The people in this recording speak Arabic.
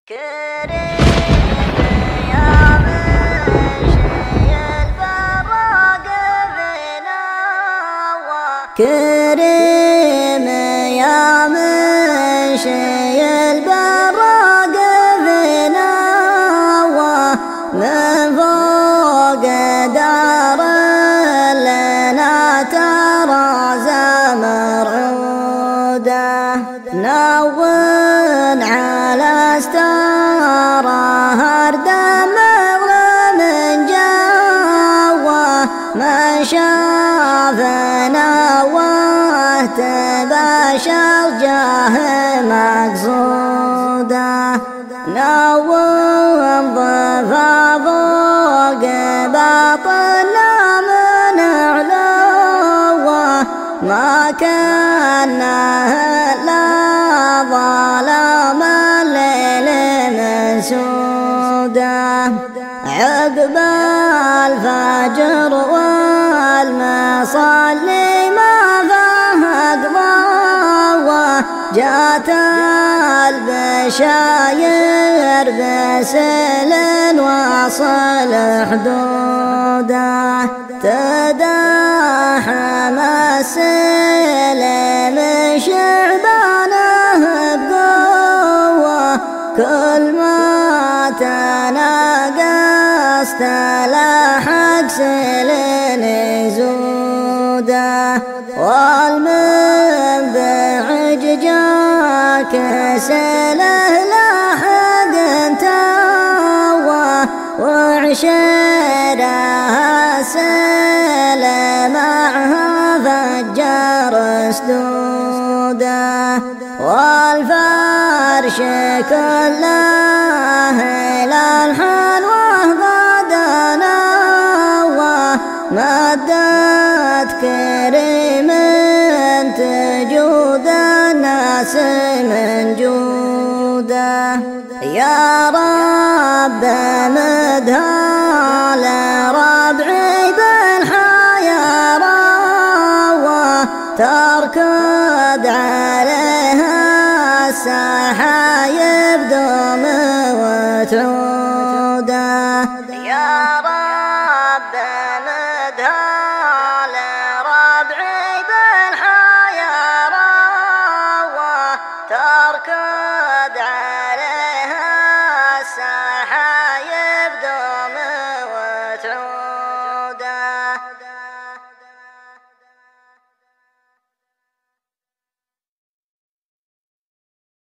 كريم يا مشي البراق بنوى كريم يا مشي البراق بنوى من فوق دار لنا ترى زمر عوده نون على استاره دمع من جوه ما شافنا وتباشر جاه مقصوده نون ضفا فوق باطنا من علوه ما كان لا ظلام الليل مسوده عقب الفجر والمصلي ما فهد ضوه جات البشاير بسل واصل حدوده تداحم السلم شعبانه بقوه كل ما تناقصت لحق سلن زوده والمن بعج جاك سله لحد انتوه وعشرها سلم معها فجر اسدوده والفرش كله للحلوه قد نوى مدت كريم تجود الناس من جوده يا رب مدها لربعي بالحياة روى تركض عليها السحايب دوم وتعوده يا رب مدها لربعي بالحياة روى تركض عليها